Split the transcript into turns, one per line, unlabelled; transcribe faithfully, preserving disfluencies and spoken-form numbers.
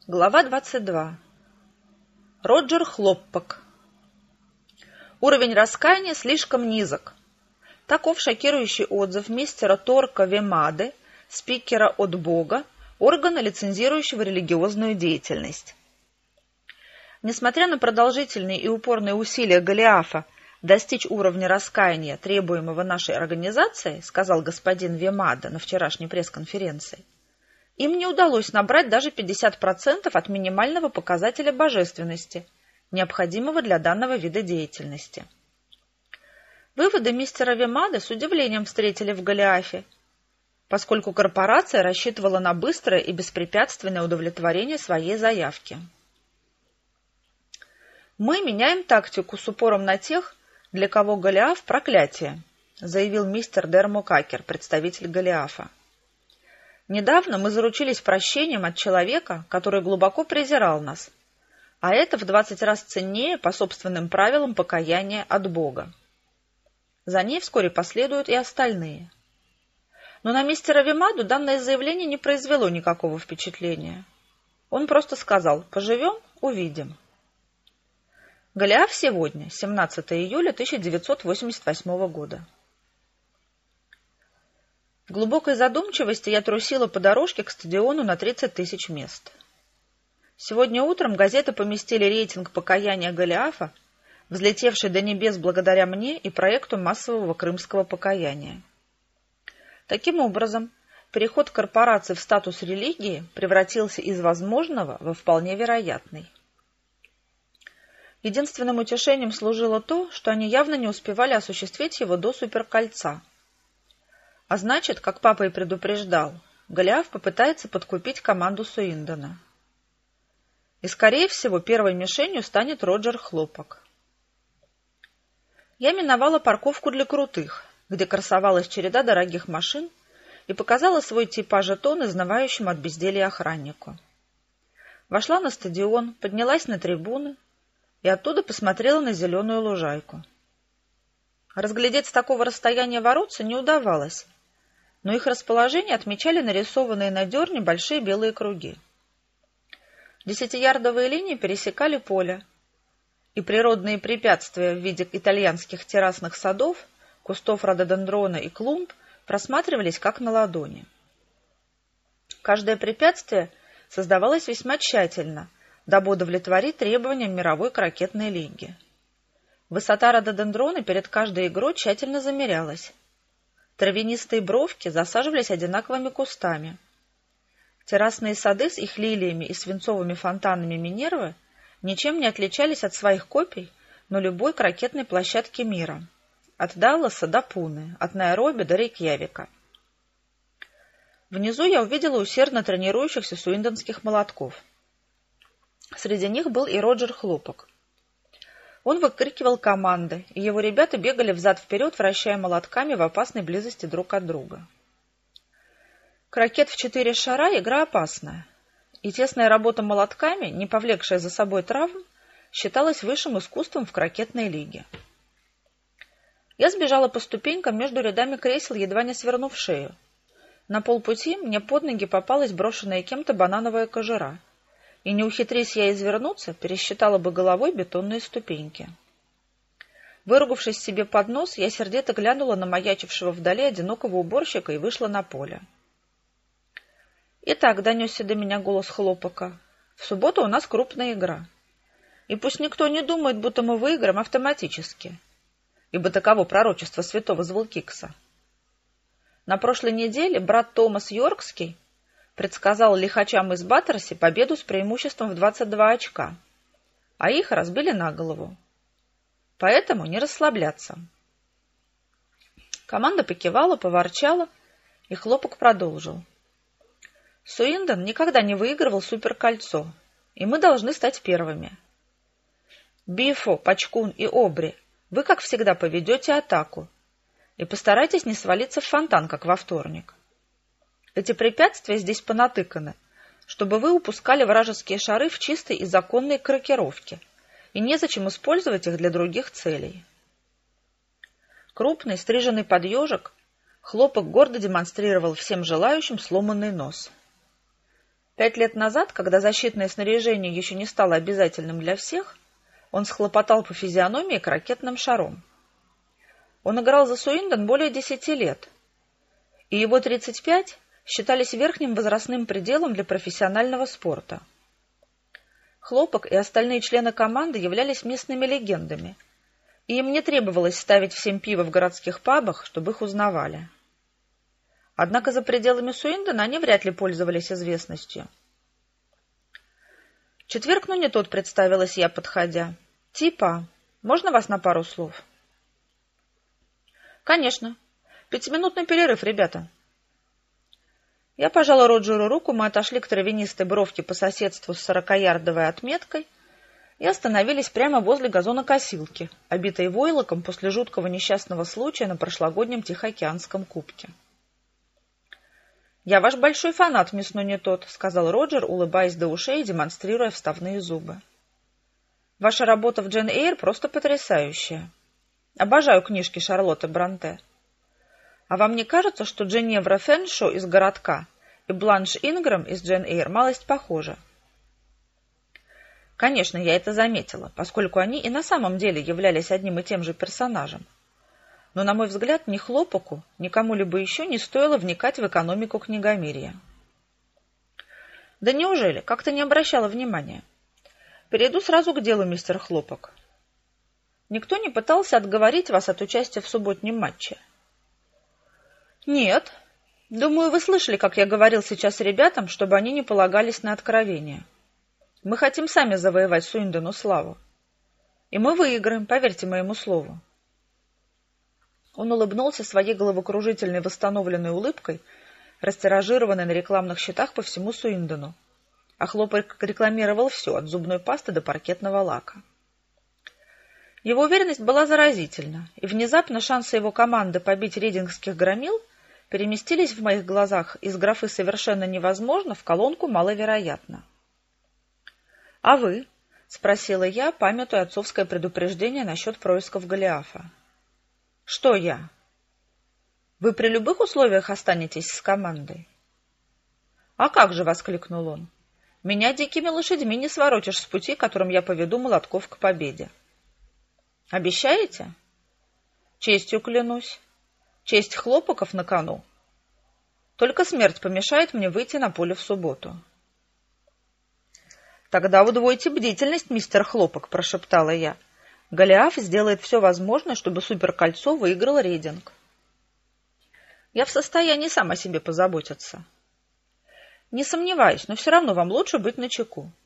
Глава двадцать два. Роджер Хлоппок. Уровень раскаяния слишком низок. Таков шокирующий отзыв мистера Торка Вемады, спикера от Бога, органа, лицензирующего религиозную деятельность. Несмотря на продолжительные и упорные усилия Голиафа достичь уровня раскаяния, требуемого нашей организацией, сказал господин Вемада на вчерашней пресс-конференции, им не удалось набрать даже пятьдесят процентов от минимального показателя божественности, необходимого для данного вида деятельности. Выводы мистера Вемады с удивлением встретили в Голиафе, поскольку корпорация рассчитывала на быстрое и беспрепятственное удовлетворение своей заявки. «Мы меняем тактику с упором на тех, для кого Голиаф – проклятие», заявил мистер Дермокакер, представитель Голиафа. Недавно мы заручились прощением от человека, который глубоко презирал нас, а это в двадцать раз ценнее по собственным правилам покаяния от Бога. За ней вскоре последуют и остальные. Но на мистера Вемаду данное заявление не произвело никакого впечатления. Он просто сказал: «Поживем – увидим». Голиаф сегодня, семнадцатого июля тысяча девятьсот восемьдесят восьмого года. В глубокой задумчивости я трусила по дорожке к стадиону на тридцать тысяч мест. Сегодня утром газеты поместили рейтинг покаяния Голиафа, взлетевший до небес благодаря мне и проекту массового крымского покаяния. Таким образом, переход корпорации в статус религии превратился из возможного во вполне вероятный. Единственным утешением служило то, что они явно не успевали осуществить его до суперкольца. А значит, как папа и предупреждал, Голиаф попытается подкупить команду Суиндона. И, скорее всего, первой мишенью станет Роджер Хлоппок. Я миновала парковку для крутых, где красовалась череда дорогих машин, и показала свой типаж-жетон изнывающему от безделья охраннику. Вошла на стадион, поднялась на трибуны и оттуда посмотрела на зеленую лужайку. Разглядеть с такого расстояния воротца не удавалось, но их расположение отмечали нарисованные на дерне большие белые круги. Десятиярдовые линии пересекали поле, и природные препятствия в виде итальянских террасных садов, кустов рододендрона и клумб просматривались как на ладони. Каждое препятствие создавалось весьма тщательно, дабы удовлетворить требованиям мировой крокетной лиги. Высота рододендрона перед каждой игрой тщательно замерялась. Травянистые бровки засаживались одинаковыми кустами. Террасные сады с их лилиями и свинцовыми фонтанами Минервы ничем не отличались от своих копий на любой крокетной площадке мира, от Далласа до Пуны, от Найроби до Рейкьявика. Внизу я увидела усердно тренирующихся суиндонских молотков. Среди них был и Роджер Хлоппок. Он выкрикивал команды, и его ребята бегали взад-вперед, вращая молотками в опасной близости друг от друга. Крокет в четыре шара – игра опасная, и тесная работа молотками, не повлекшая за собой травм, считалась высшим искусством в крокетной лиге. Я сбежала по ступенькам между рядами кресел, едва не свернув шею. На полпути мне под ноги попалась брошенная кем-то банановая кожура, и, не ухитрись я извернуться, пересчитала бы головой бетонные ступеньки. Выругавшись себе под нос, я сердито глянула на маячившего вдали одинокого уборщика и вышла на поле. «Итак», — донесся до меня голос Хлоппока, — «в субботу у нас крупная игра. И пусть никто не думает, будто мы выиграем автоматически, ибо таково пророчество святого Звулкикса. На прошлой неделе брат Томас Йоркский предсказал лихачам из Баттерси победу с преимуществом в двадцать два очка, а их разбили на голову. Поэтому не расслабляться». Команда покивала, поворчала, и Хлоппок продолжил. «Суиндон никогда не выигрывал суперкольцо, и мы должны стать первыми. Бифо, Пачкун и Обри, вы, как всегда, поведете атаку, и постарайтесь не свалиться в фонтан, как во вторник. Эти препятствия здесь понатыканы, чтобы вы упускали вражеские шары в чистой и законной крокировке, и незачем использовать их для других целей». Крупный, стриженный под ежик, Хлоппок гордо демонстрировал всем желающим сломанный нос. Пять лет назад, когда защитное снаряжение еще не стало обязательным для всех, он схлопотал по физиономии крокетным шаром. Он играл за Суиндон более десяти лет, и его тридцать пять считались верхним возрастным пределом для профессионального спорта. Хлопок и остальные члены команды являлись местными легендами, и им не требовалось ставить всем пиво в городских пабах, чтобы их узнавали. Однако за пределами Суиндона они вряд ли пользовались известностью. «Четверг, ну не тот», — представилась я, подходя. «Типа, можно вас на пару слов?» «Конечно. Пятиминутный перерыв, ребята». Я пожала Роджеру руку, мы отошли к травянистой бровке по соседству с сорокаярдовой отметкой и остановились прямо возле газонокосилки, обитой войлоком после жуткого несчастного случая на прошлогоднем Тихоокеанском кубке. «Я ваш большой фанат, мисс Ну не тот», — сказал Роджер, улыбаясь до ушей и демонстрируя вставные зубы. «Ваша работа в Джейн Эйр просто потрясающая. Обожаю книжки Шарлотты Бронте. А вам не кажется, что Дженевра Фэншо из «Городка» и Бланш Ингрэм из Джейн Эйр малость похожи?» Конечно, я это заметила, поскольку они и на самом деле являлись одним и тем же персонажем. Но, на мой взгляд, ни Хлопоку, ни кому-либо еще не стоило вникать в экономику книгомирья. «Да неужели? Как-то не обращала внимания. Перейду сразу к делу, мистер Хлопок. Никто не пытался отговорить вас от участия в субботнем матче?» «Нет. Думаю, вы слышали, как я говорил сейчас ребятам, чтобы они не полагались на откровения. Мы хотим сами завоевать Суиндону славу. И мы выиграем, поверьте моему слову». Он улыбнулся своей головокружительной восстановленной улыбкой, растиражированной на рекламных щитах по всему Суиндону. А Хлопок рекламировал все, от зубной пасты до паркетного лака. Его уверенность была заразительна, и внезапно шансы его команды побить рейдингских громил переместились в моих глазах из графы «совершенно невозможно» в колонку «маловероятно». «А вы?» — спросила я, памятуя отцовское предупреждение насчет происков Голиафа. «Что я? Вы при любых условиях останетесь с командой?» «А как же!» — воскликнул он. «Меня дикими лошадьми не своротишь с пути, которым я поведу молотков к победе». «Обещаете?» «Честью клянусь. Честь Хлопоков на кону. Только смерть помешает мне выйти на поле в субботу». «Тогда удвойте бдительность, мистер Хлопок», — прошептала я. «Голиаф сделает все возможное, чтобы суперкольцо выиграл рейтинг. Я в состоянии сам о себе позаботиться». «Не сомневаюсь, но все равно вам лучше быть начеку.